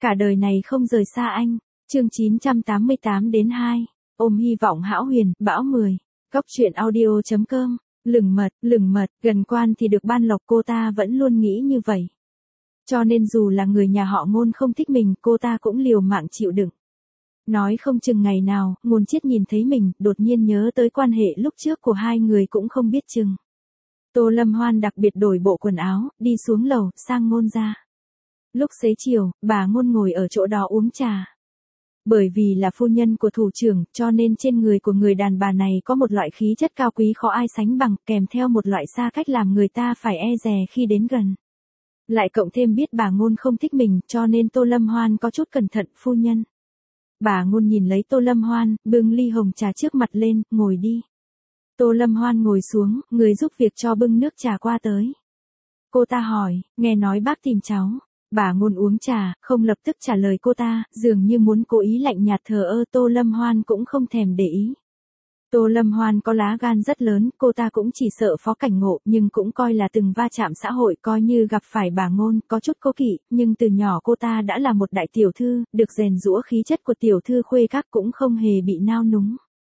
Cả đời này không rời xa anh. Chương 988-2. Ôm hy vọng hão huyền, bão 10. Góc truyện audio.com. Lừng mật, gần quan thì được ban lộc, cô ta vẫn luôn nghĩ như vậy. Cho nên dù là người nhà họ Ngôn không thích mình, cô ta cũng liều mạng chịu đựng. Nói không chừng ngày nào, Ngôn Chiết nhìn thấy mình, đột nhiên nhớ tới quan hệ lúc trước của hai người cũng không biết chừng. Tô Lâm Hoan đặc biệt đổi bộ quần áo, đi xuống lầu, sang Ngôn ra. Lúc xế chiều, bà Ngôn ngồi ở chỗ đó uống trà. Bởi vì là phu nhân của thủ trưởng, cho nên trên người của người đàn bà này có một loại khí chất cao quý khó ai sánh bằng, kèm theo một loại xa cách làm người ta phải e dè khi đến gần. Lại cộng thêm biết bà Ngôn không thích mình, cho nên Tô Lâm Hoan có chút cẩn thận, phu nhân. Bà Ngôn nhìn lấy Tô Lâm Hoan, bưng ly hồng trà trước mặt lên, ngồi đi. Tô Lâm Hoan ngồi xuống, người giúp việc cho bưng nước trà qua tới. Cô ta hỏi, nghe nói bác tìm cháu. Bà Ngôn uống trà, không lập tức trả lời cô ta, dường như muốn cố ý lạnh nhạt thờ ơ. Tô Lâm Hoan cũng không thèm để ý. Tô Lâm Hoan có lá gan rất lớn, cô ta cũng chỉ sợ Phó Cảnh Ngộ, nhưng cũng coi là từng va chạm xã hội, coi như gặp phải bà Ngôn, có chút cố kỵ, nhưng từ nhỏ cô ta đã là một đại tiểu thư, được rèn giũa khí chất của tiểu thư khuê các cũng không hề bị nao núng.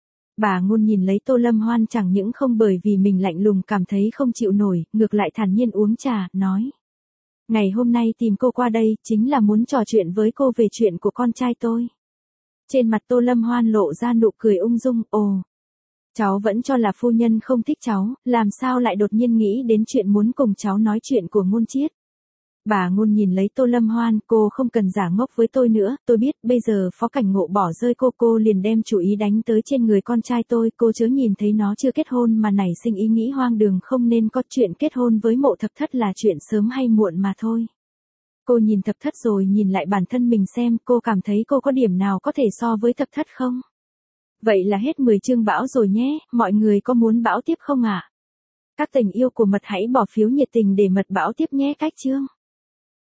Bà Ngôn nhìn lấy Tô Lâm Hoan chẳng những không bởi vì mình lạnh lùng cảm thấy không chịu nổi, ngược lại thản nhiên uống trà, nói. Ngày hôm nay tìm cô qua đây, chính là muốn trò chuyện với cô về chuyện của con trai tôi. Trên mặt Tô Lâm Hoan lộ ra nụ cười ung dung, ồ. Cháu vẫn cho là phu nhân không thích cháu, làm sao lại đột nhiên nghĩ đến chuyện muốn cùng cháu nói chuyện của Ngôn Chiết. Bà Ngôn nhìn lấy Tô Lâm Hoan, cô không cần giả ngốc với tôi nữa, tôi biết bây giờ Phó Cảnh Ngộ bỏ rơi cô liền đem chủ ý đánh tới trên người con trai tôi, cô chớ nhìn thấy nó chưa kết hôn mà nảy sinh ý nghĩ hoang đường, không nên có chuyện kết hôn với Mộ Thập Thất là chuyện sớm hay muộn mà thôi. Cô nhìn Thập Thất rồi nhìn lại bản thân mình xem, cô cảm thấy cô có điểm nào có thể so với Thập Thất không? Vậy là hết 10 chương bão rồi nhé, mọi người có muốn bão tiếp không ạ? Các tình yêu của Mật hãy bỏ phiếu nhiệt tình để Mật bão tiếp nhé. Cách chương